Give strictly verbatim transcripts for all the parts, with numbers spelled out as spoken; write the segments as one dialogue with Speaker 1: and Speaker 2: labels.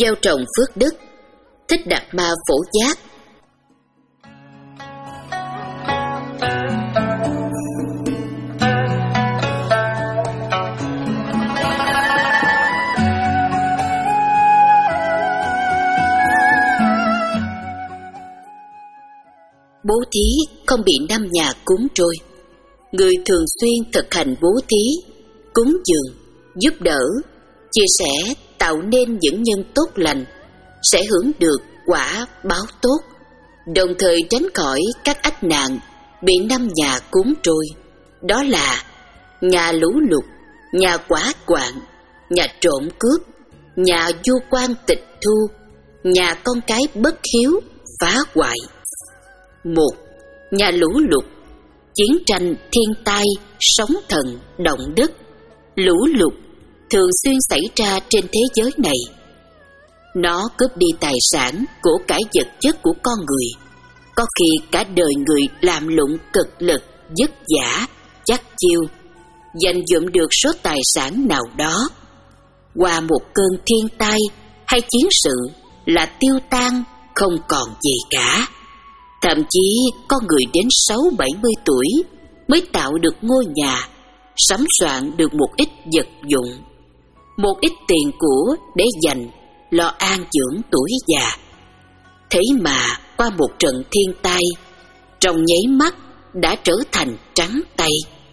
Speaker 1: gieo trồng phước đức. Thích Đạt Ma Phổ Giác. Bố thí không bị năm nhà cuốn trôi. Người thường xuyên thực hành bố thí, cúng dường, giúp đỡ, chia sẻ, tạo nên những nhân tốt lành, sẽ hưởng được quả báo tốt, đồng thời tránh khỏi các ách nạn bị năm nhà cuốn trôi. Đó là nhà lũ lụt, nhà hỏa hoạn, nhà trộm cướp, nhà vua quan tịch thu, nhà con cái bất hiếu phá hoại. Một, nhà lũ lụt, chiến tranh, thiên tai, sóng thần, động đất. Lũ lụt thường xuyên xảy ra trên thế giới này. Nó cướp đi tài sản, của cải vật chất của con người. Có khi cả đời người làm lụng cực lực, vất vả, chắc chiêu, dành dụm được số tài sản nào đó, qua một cơn thiên tai hay chiến sự là tiêu tan, không còn gì cả. Thậm chí có người đến sáu bảy mươi tuổi mới tạo được ngôi nhà, sắm soạn được một ít vật dụng, một ít tiền của để dành lo an dưỡng tuổi già. Thế mà qua một trận thiên tai, trong nháy mắt đã trở thành trắng tay.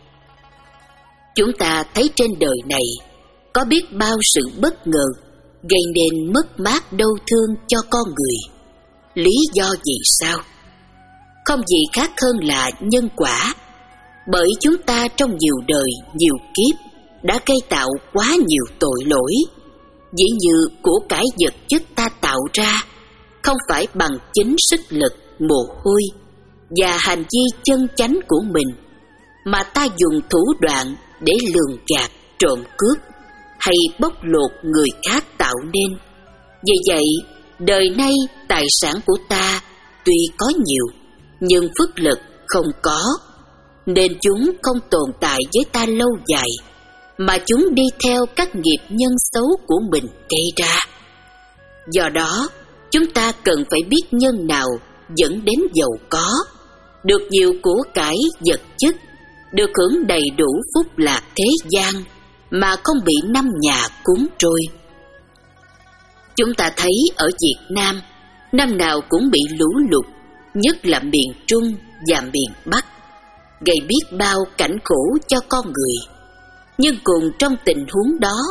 Speaker 1: Chúng ta thấy trên đời này có biết bao sự bất ngờ gây nên mất mát đau thương cho con người. Lý do vì sao? Không gì khác hơn là nhân quả. Bởi chúng ta trong nhiều đời, nhiều kiếp đã gây tạo quá nhiều tội lỗi. Dĩ như của cải vật chất ta tạo ra không phải bằng chính sức lực, mồ hôi và hành vi chân chánh của mình, mà ta dùng thủ đoạn để lường gạt, trộm cướp hay bóc lột người khác tạo nên. Vì vậy, đời nay tài sản của ta tuy có nhiều, nhưng phước lực không có, nên chúng không tồn tại với ta lâu dài, mà chúng đi theo các nghiệp nhân xấu của mình gây ra. Do đó, chúng ta cần phải biết nhân nào dẫn đến giàu có, được nhiều của cải vật chất, được hưởng đầy đủ phúc lạc thế gian, mà không bị năm nhà cuốn trôi. Chúng ta thấy ở Việt Nam, năm nào cũng bị lũ lụt, nhất là miền Trung và miền Bắc, gây biết bao cảnh khổ cho con người. Nhưng cùng trong tình huống đó,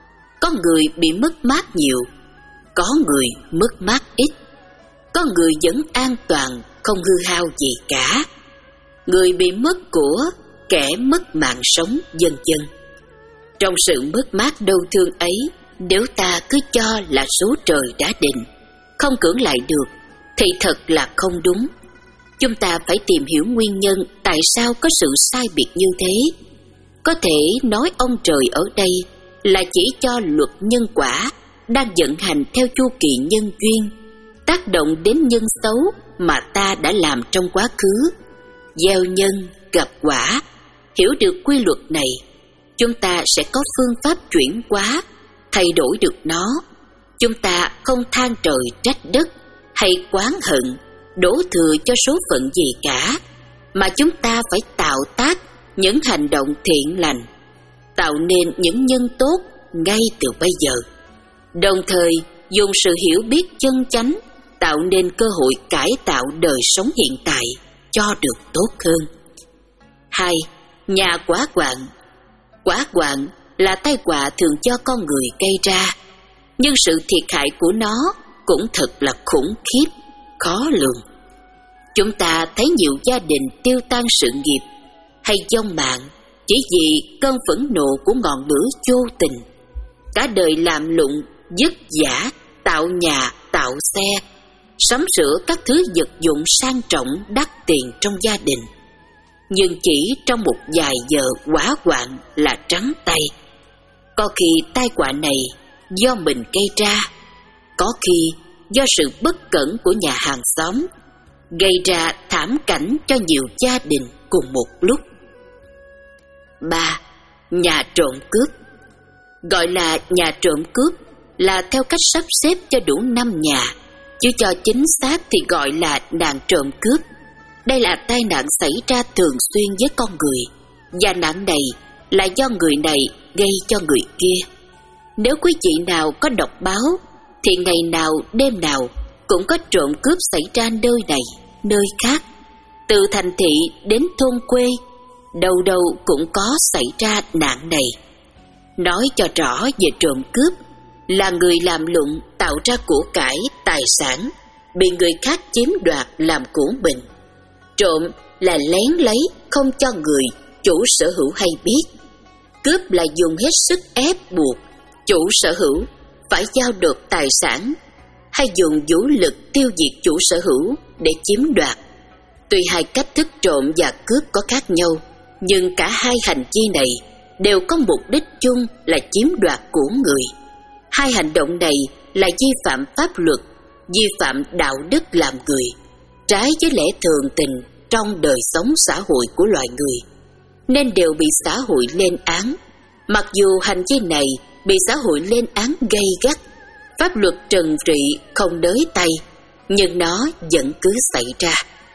Speaker 1: có người bị mất mát nhiều, có người mất mát ít, có người vẫn an toàn, không hư hao gì cả. Người bị mất của, kẻ mất mạng sống, vân vân. Trong sự mất mát đau thương ấy, nếu ta cứ cho là số trời đã định, không cưỡng lại được, thì thật là không đúng. Chúng ta phải tìm hiểu nguyên nhân tại sao có sự sai biệt như thế. Có thể nói ông trời ở đây là chỉ cho luật nhân quả đang vận hành theo chu kỳ nhân duyên, tác động đến nhân xấu mà ta đã làm trong quá khứ. Gieo nhân gặp quả, hiểu được quy luật này, chúng ta sẽ có phương pháp chuyển hóa, thay đổi được nó. Chúng ta không than trời trách đất hay oán hận, đổ thừa cho số phận gì cả, mà chúng ta phải tạo tác những hành động thiện lành, tạo nên những nhân tốt ngay từ bây giờ, đồng thời dùng sự hiểu biết chân chánh tạo nên cơ hội cải tạo đời sống hiện tại cho được tốt hơn. Hai, nhà hỏa hoạn. Hỏa hoạn là tai họa thường do con người gây ra, nhưng sự thiệt hại của nó cũng thật là khủng khiếp, khó lường. Chúng ta thấy nhiều gia đình tiêu tan sự nghiệp hay vong mạng chỉ vì cơn phẫn nộ của ngọn lửa vô tình. Cả đời làm lụng, vất vả, tạo nhà, tạo xe, sắm sửa các thứ vật dụng sang trọng đắt tiền trong gia đình, nhưng chỉ trong một vài giờ hỏa hoạn là trắng tay. Có khi tai họa này do mình gây ra, có khi do sự bất cẩn của nhà hàng xóm, gây ra thảm cảnh cho nhiều gia đình cùng một lúc. Ba, nhà trộm cướp. Gọi là nhà trộm cướp là theo cách sắp xếp cho đủ năm nhà, chứ cho chính xác thì gọi là nạn trộm cướp. Đây là tai nạn xảy ra thường xuyên với con người, và nạn này là do người này gây cho người kia. Nếu quý vị nào có đọc báo thì ngày nào đêm nào cũng có trộm cướp xảy ra nơi này, nơi khác. Từ thành thị đến thôn quê, đâu đâu cũng có xảy ra nạn này. Nói cho rõ về trộm cướp là người làm lụng tạo ra của cải, tài sản bị người khác chiếm đoạt làm của mình. Trộm là lén lấy không cho người chủ sở hữu hay biết. Cướp là dùng hết sức ép buộc chủ sở hữu phải giao nộp tài sản, hay dùng vũ lực tiêu diệt chủ sở hữu để chiếm đoạt. Tuy hai cách thức trộm và cướp có khác nhau, nhưng cả hai hành vi này đều có mục đích chung là chiếm đoạt của người. Hai hành động này là vi phạm pháp luật, vi phạm đạo đức làm người, trái với lẽ thường tình trong đời sống xã hội của loài người, nên đều bị xã hội lên án. Mặc dù hành vi này bị xã hội lên án gay gắt, pháp luật trừng trị không đới tay, nhưng nó vẫn cứ xảy ra.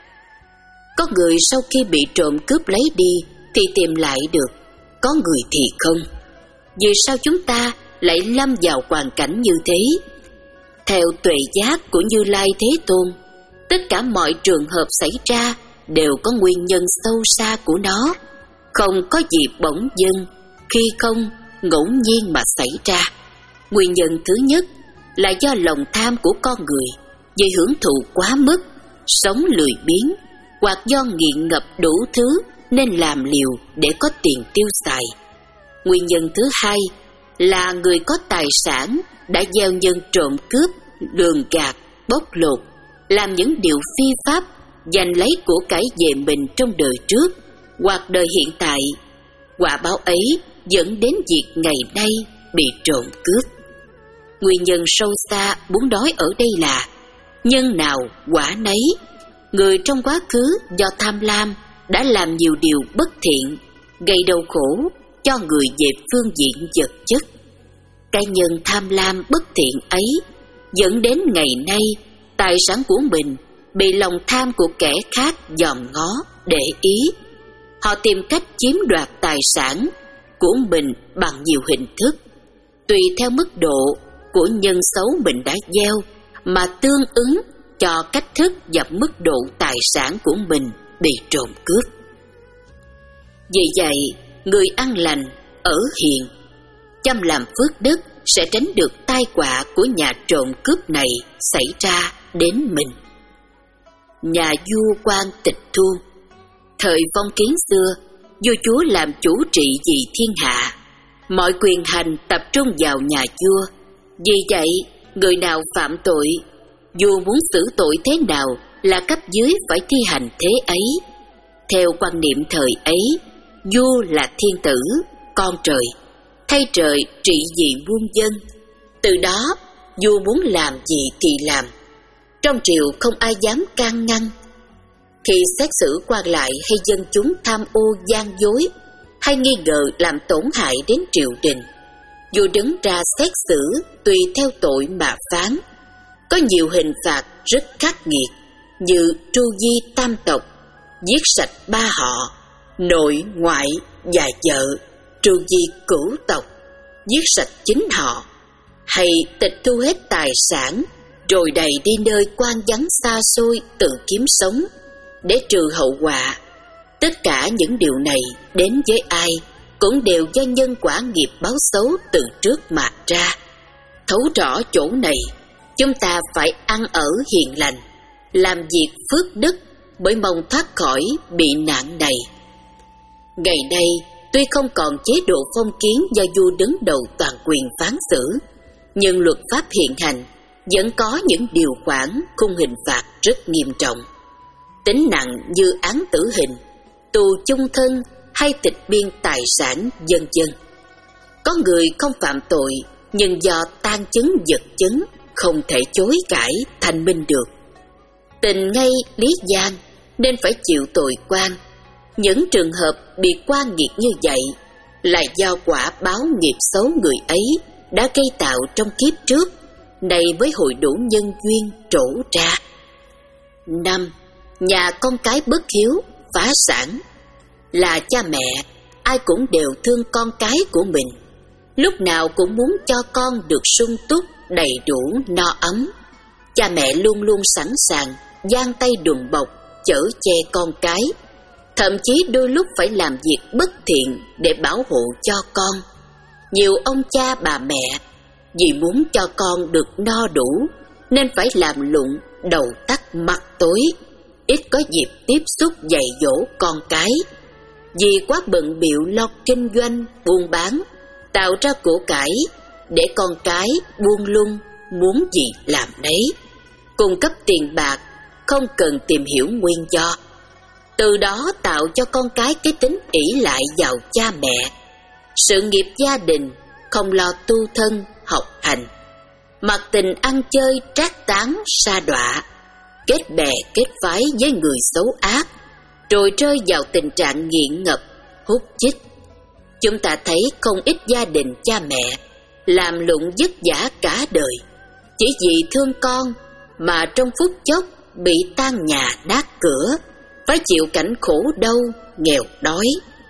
Speaker 1: Có người sau khi bị trộm cướp lấy đi thì tìm lại được, có người thì không. Vì sao chúng ta lại lâm vào hoàn cảnh như thế? Theo tuệ giác của Như Lai Thế Tôn, tất cả mọi trường hợp xảy ra đều có nguyên nhân sâu xa của nó, không có gì bỗng dưng, khi không, ngẫu nhiên mà xảy ra. Nguyên nhân thứ nhất là do lòng tham của con người vì hưởng thụ quá mức, sống lười biếng, hoặc do nghiện ngập đủ thứ nên làm liều để có tiền tiêu xài. Nguyên nhân thứ hai là người có tài sản đã gieo nhân trộm cướp, lường gạt, bóc lột, làm những điều phi pháp, giành lấy của cải về mình trong đời trước hoặc đời hiện tại. Quả báo ấy dẫn đến việc ngày nay bị trộm cướp. Nguyên nhân sâu xa muốn nói ở đây là nhân nào quả nấy. Người trong quá khứ do tham lam đã làm nhiều điều bất thiện, gây đau khổ cho người về phương diện vật chất. Cái nhân tham lam bất thiện ấy dẫn đến ngày nay tài sản của mình bị lòng tham của kẻ khác dòm ngó, để ý. Họ tìm cách chiếm đoạt tài sản của mình bằng nhiều hình thức, tùy theo mức độ của nhân xấu mình đã gieo mà tương ứng cho cách thức và mức độ tài sản của mình bị trộm cướp. Vì vậy, người ăn lành, ở hiền, chăm làm phước đức sẽ tránh được tai họa của nhà trộm cướp này xảy ra đến mình. Nhà vua quan Tịch Thu. Thời phong kiến xưa, vua chúa làm chủ trị vì thiên hạ, mọi quyền hành tập trung vào nhà vua. Vì vậy, người nào phạm tội, vua muốn xử tội thế nào là cấp dưới phải thi hành thế ấy. Theo quan niệm thời ấy, vua là thiên tử, con trời, thay trời trị vì muôn dân. Từ đó, vua muốn làm gì thì làm, trong triều không ai dám can ngăn. Khi xét xử quan lại hay dân chúng tham ô gian dối hay nghi ngờ làm tổn hại đến triều đình, vua đứng ra xét xử tùy theo tội mà phán. Có nhiều hình phạt rất khắc nghiệt như tru di tam tộc, giết sạch ba họ, nội ngoại và vợ, tru di cửu tộc, giết sạch chính họ, hay tịch thu hết tài sản rồi đầy đi nơi quan vắng xa xôi tự kiếm sống để trừ hậu họa. Tất cả những điều này đến với ai cũng đều do nhân quả nghiệp báo xấu từ trước mà ra. Thấu rõ chỗ này, chúng ta phải ăn ở hiền lành, làm việc phước đức mới mong thoát khỏi bị nạn này. Ngày nay, tuy không còn chế độ phong kiến do vua đứng đầu toàn quyền phán xử, nhưng luật pháp hiện hành vẫn có những điều khoản khung hình phạt rất nghiêm trọng, tính nặng như án tử hình, tù chung thân hay tịch biên tài sản, vân vân. Có người không phạm tội nhưng do tang chứng vật chứng không thể chối cãi thanh minh được, tình ngay lý gian nên phải chịu tội quan. Những trường hợp bị quan nghiệt như vậy là do quả báo nghiệp xấu người ấy đã gây tạo trong kiếp trước, này với hội đủ nhân duyên trổ ra. Năm, nhà con cái bất hiếu, phá sản. Là cha mẹ, ai cũng đều thương con cái của mình, lúc nào cũng muốn cho con được sung túc, đầy đủ, no ấm. Cha mẹ luôn luôn sẵn sàng giang tay đùm bọc, chở che con cái, thậm chí đôi lúc phải làm việc bất thiện để bảo hộ cho con. Nhiều ông cha bà mẹ vì muốn cho con được no đủ nên phải làm lụng, đầu tắt mặt tối, ít có dịp tiếp xúc dạy dỗ con cái. Vì quá bận bịu lo kinh doanh, buôn bán, tạo ra của cải để con cái buông lung, muốn gì làm đấy, cung cấp tiền bạc, không cần tìm hiểu nguyên do. Từ đó tạo cho con cái cái tính ỷ lại vào cha mẹ, sự nghiệp gia đình, không lo tu thân, học hành, mặc tình ăn chơi trác tán sa đọa, kết bè kết phái với người xấu ác, rồi rơi vào tình trạng nghiện ngập, hút chích. Chúng ta thấy không ít gia đình cha mẹ làm lụng vất vả cả đời, chỉ vì thương con mà trong phút chốc bị tan nhà nát cửa, phải chịu cảnh khổ đau, nghèo đói.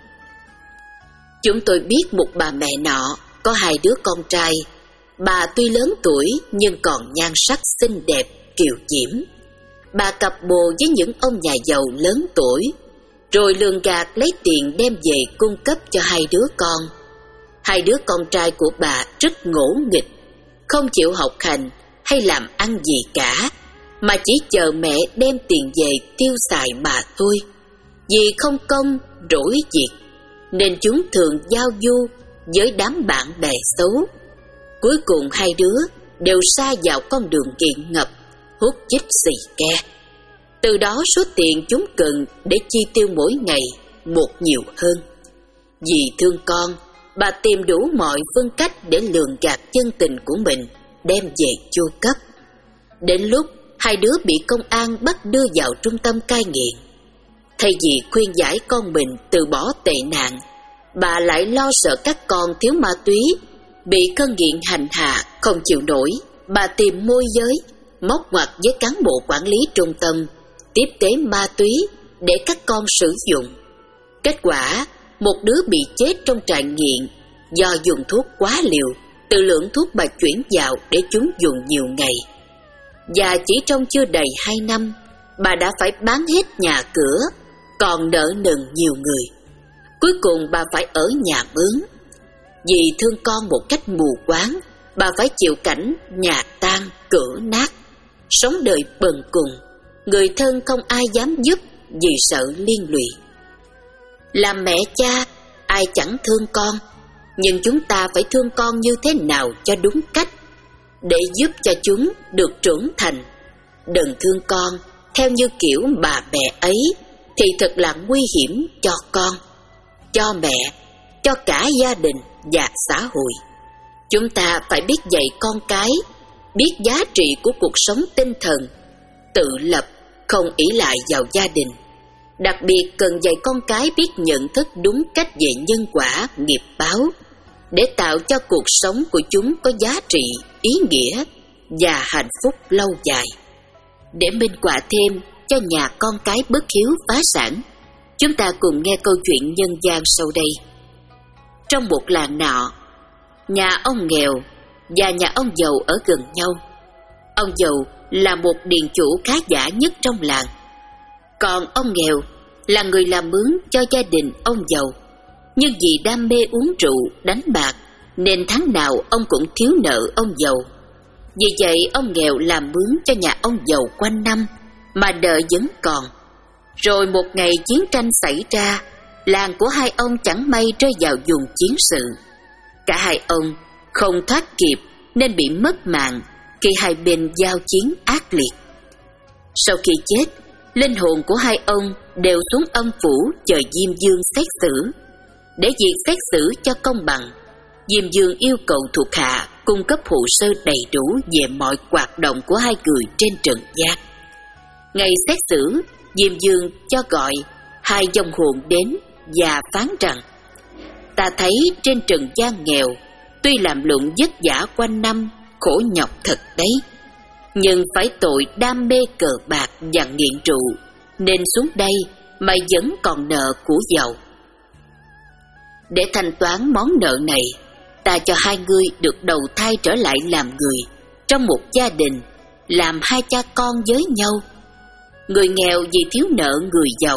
Speaker 1: Chúng tôi biết một bà mẹ nọ có hai đứa con trai. Bà tuy lớn tuổi nhưng còn nhan sắc xinh đẹp, kiều diễm. Bà cặp bồ với những ông nhà giàu lớn tuổi, rồi lường gạt lấy tiền đem về cung cấp cho hai đứa con. Hai đứa con trai của bà rất ngỗ nghịch, không chịu học hành hay làm ăn gì cả, mà chỉ chờ mẹ đem tiền về tiêu xài mà thôi. Vì không công, rỗi việc, nên chúng thường giao du với đám bạn bè xấu. Cuối cùng hai đứa đều sa vào con đường nghiện ngập, hút chích xì ke. Từ đó số tiền chúng cần để chi tiêu mỗi ngày một nhiều hơn. Vì thương con, bà tìm đủ mọi phương cách để lường gạt chân tình của mình, đem về chu cấp. Đến lúc hai đứa bị công an bắt đưa vào trung tâm cai nghiện, thay vì khuyên giải con mình từ bỏ tệ nạn, bà lại lo sợ các con thiếu ma túy, bị cơn nghiện hành hạ không chịu nổi. Bà tìm môi giới, móc ngoặt với cán bộ quản lý trung tâm, tiếp tế ma túy để các con sử dụng. Kết quả, một đứa bị chết trong trại nghiện do dùng thuốc quá liều, từ lượng thuốc bà chuyển vào để chúng dùng nhiều ngày. Và chỉ trong chưa đầy hai năm, bà đã phải bán hết nhà cửa, còn nợ nần nhiều người. Cuối cùng bà phải ở nhà mướn. Vì thương con một cách mù quáng, bà phải chịu cảnh nhà tan, cửa nát, sống đời bần cùng, người thân không ai dám giúp vì sợ liên lụy. Làm mẹ cha, ai chẳng thương con, nhưng chúng ta phải thương con như thế nào cho đúng cách, để giúp cho chúng được trưởng thành. Đừng thương con theo như kiểu bà mẹ ấy, thì thật là nguy hiểm cho con, cho mẹ, cho cả gia đình và xã hội. Chúng ta phải biết dạy con cái, biết giá trị của cuộc sống tinh thần, tự lập, không ỷ lại vào gia đình. Đặc biệt cần dạy con cái biết nhận thức đúng cách về nhân quả, nghiệp báo, để tạo cho cuộc sống của chúng có giá trị, ý nghĩa và hạnh phúc lâu dài. Để minh họa thêm cho nhà con cái bất hiếu phá sản, chúng ta cùng nghe câu chuyện nhân gian sau đây. Trong một làng nọ, nhà ông nghèo và nhà ông giàu ở gần nhau. Ông giàu là một điền chủ khá giả nhất trong làng, còn ông nghèo là người làm mướn cho gia đình ông giàu. Nhưng vì đam mê uống rượu, đánh bạc, nên tháng nào ông cũng thiếu nợ ông giàu. Vì vậy ông nghèo làm mướn cho nhà ông giàu quanh năm, mà nợ vẫn còn. Rồi một ngày chiến tranh xảy ra, làng của hai ông chẳng may rơi vào vùng chiến sự. Cả hai ông không thoát kịp nên bị mất mạng khi hai bên giao chiến ác liệt. Sau khi chết, linh hồn của hai ông đều xuống âm phủ chờ Diêm Vương xét xử. Để việc xét xử cho công bằng, Diêm Vương yêu cầu thuộc hạ cung cấp hồ sơ đầy đủ về mọi hoạt động của hai người trên trần gian. Ngày xét xử, Diêm Vương cho gọi hai vong hồn đến và phán rằng: ta thấy trên trần gian nghèo tuy làm lụng vất vả quanh năm, khổ nhọc thật đấy, nhưng phải tội đam mê cờ bạc và nghiện rượu, nên xuống đây mày vẫn còn nợ của giàu. Để thanh toán món nợ này, ta cho hai ngươi được đầu thai trở lại làm người trong một gia đình, làm hai cha con với nhau. Người nghèo vì thiếu nợ người giàu,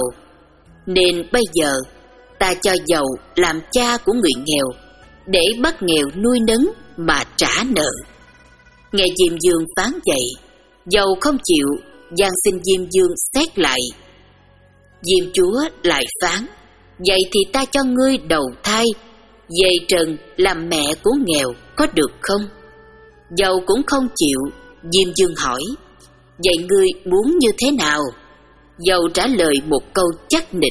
Speaker 1: nên bây giờ ta cho giàu làm cha của người nghèo, để bắt nghèo nuôi nấng mà trả nợ. Nghe Diêm Dương phán vậy, giàu không chịu, van xin Diêm Dương xét lại. Diêm chúa lại phán: vậy thì ta cho ngươi đầu thai về trần làm mẹ của nghèo, có được không? Giàu cũng không chịu. Diêm Dương hỏi: vậy ngươi muốn như thế nào? Giàu trả lời một câu chắc nịch: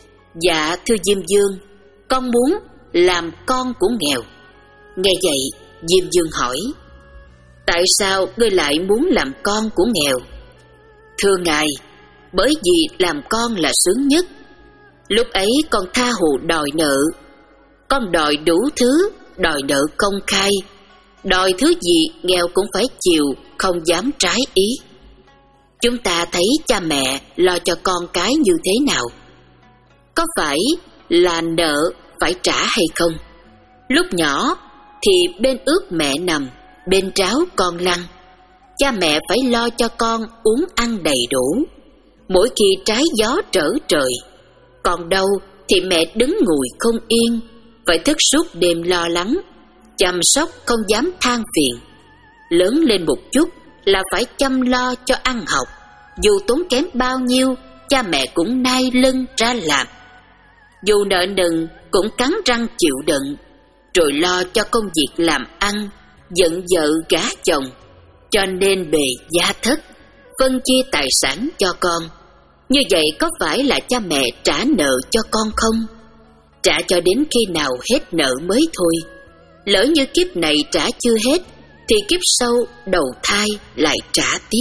Speaker 1: dạ thưa Diêm Dương, con muốn làm con của nghèo. Nghe vậy, Diêm Dương hỏi: tại sao ngươi lại muốn làm con của nghèo? Thưa ngài, bởi vì làm con là sướng nhất. Lúc ấy con tha hồ đòi nợ, con đòi đủ thứ, đòi nợ công khai, đòi thứ gì nghèo cũng phải chịu, không dám trái ý. Chúng ta thấy cha mẹ lo cho con cái như thế nào? Có phải là nợ phải trả hay không? Lúc nhỏ thì bên ướt mẹ nằm, bên tráo con lăn. Cha mẹ phải lo cho con uống ăn đầy đủ, mỗi khi trái gió trở trời. Còn đâu thì mẹ đứng ngồi không yên, phải thức suốt đêm lo lắng, chăm sóc không dám than phiền. Lớn lên một chút là phải chăm lo cho ăn học, dù tốn kém bao nhiêu, cha mẹ cũng nai lưng ra làm. Dù nợ nần cũng cắn răng chịu đựng, rồi lo cho công việc làm ăn, giận vợ gả chồng, cho nên bề gia thất, phân chia tài sản cho con. Như vậy có phải là cha mẹ trả nợ cho con không? Trả cho đến khi nào hết nợ mới thôi. Lỡ như kiếp này trả chưa hết, thì kiếp sau đầu thai lại trả tiếp.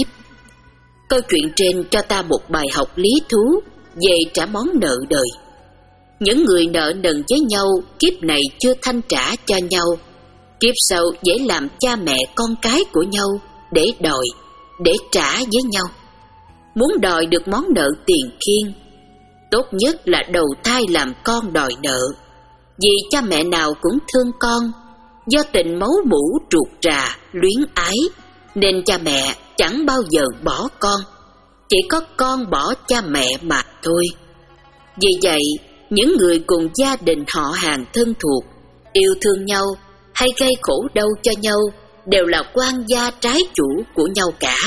Speaker 1: Câu chuyện trên cho ta một bài học lý thú về trả món nợ đời. Những người nợ nần với nhau kiếp này chưa thanh trả cho nhau, kiếp sau dễ làm cha mẹ con cái của nhau để đòi, để trả với nhau. Muốn đòi được món nợ tiền kiên, tốt nhất là đầu thai làm con đòi nợ. Vì cha mẹ nào cũng thương con, do tình máu mủ ruột rà, luyến ái, nên cha mẹ chẳng bao giờ bỏ con, chỉ có con bỏ cha mẹ mà thôi. Vì vậy, những người cùng gia đình họ hàng thân thuộc, yêu thương nhau hay gây khổ đau cho nhau đều là quan gia trái chủ của nhau cả.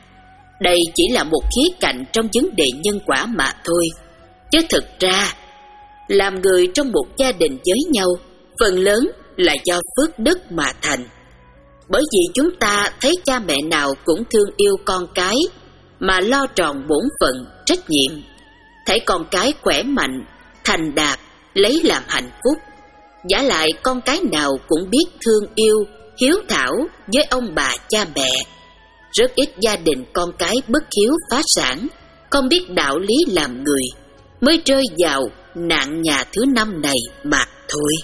Speaker 1: Đây chỉ là một khía cạnh trong vấn đề nhân quả mà thôi, chứ thực ra làm người trong một gia đình với nhau phần lớn là do phước đức mà thành. Bởi vì chúng ta thấy cha mẹ nào cũng thương yêu con cái mà lo tròn bổn phận, trách nhiệm, thấy con cái khỏe mạnh, thành đạt, lấy làm hạnh phúc. Vả lại con cái nào cũng biết thương yêu, hiếu thảo với ông bà cha mẹ. Rất ít gia đình con cái bất hiếu phá sản, không biết đạo lý làm người, mới rơi vào nạn nhà thứ năm này mà thôi.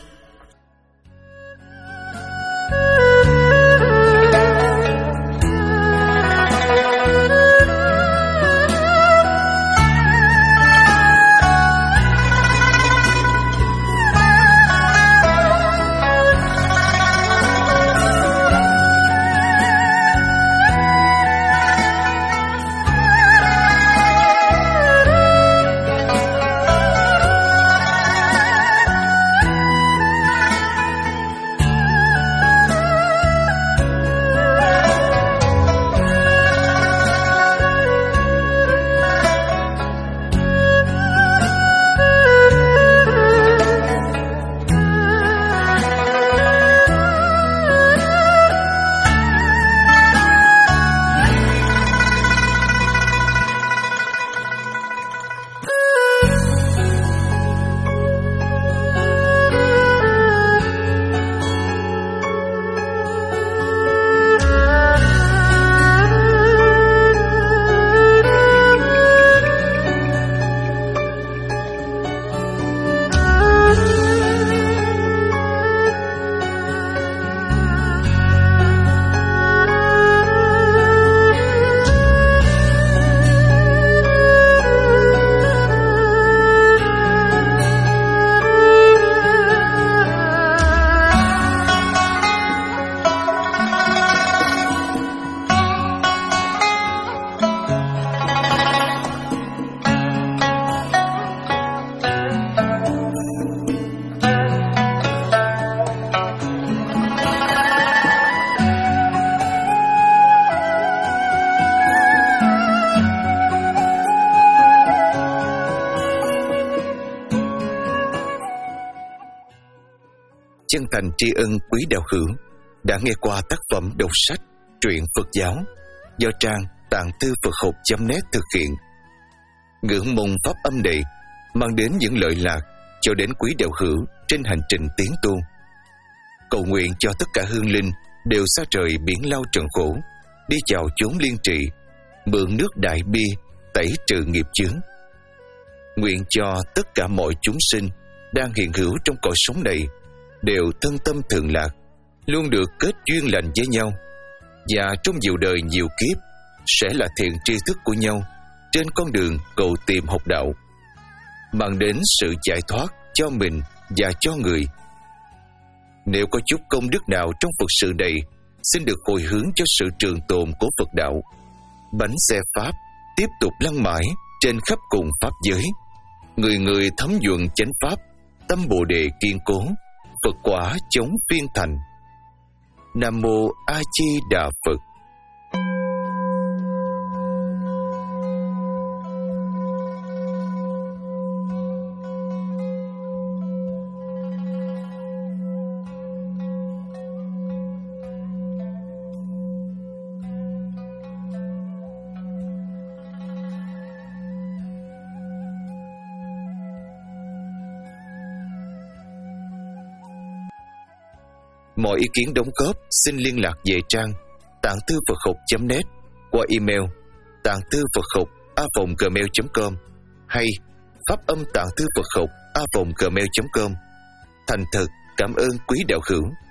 Speaker 2: chân thành tri ân quý đạo hữu đã nghe qua tác phẩm đọc sách truyện Phật giáo do trang tạng thư Phật học chấm net thực hiện. Ngưỡng mong pháp âm này mang đến những lợi lạc cho đến quý đạo hữu trên hành trình tiến tu. Cầu nguyện cho tất cả hương linh đều xa trời biển lao trần khổ, đi chào chốn liên trị, mượn nước đại bi tẩy trừ nghiệp chướng. Nguyện cho tất cả mọi chúng sinh đang hiện hữu trong cõi sống này đều thân tâm thường lạc, luôn được kết duyên lành với nhau, và trong nhiều đời nhiều kiếp sẽ là thiện tri thức của nhau trên con đường cầu tìm học đạo, mang đến sự giải thoát cho mình và cho người. Nếu có chút công đức nào trong Phật sự này, xin được hồi hướng cho sự trường tồn của Phật đạo. Bánh xe Pháp tiếp tục lăn mãi trên khắp cùng Pháp giới. Người người thấm nhuận chánh Pháp, tâm Bồ Đề kiên cố, Phật quả chống phiên thành. Nam Mô A Di Đà Phật. Mọi ý kiến đóng góp xin liên lạc về trang tạng thư Phật học chấm net qua email tạng thư Phật học a vòng gmail chấm com hay pháp âm tạng thư Phật học a vòng gmail chấm com. Thành thật cảm ơn quý đạo hữu.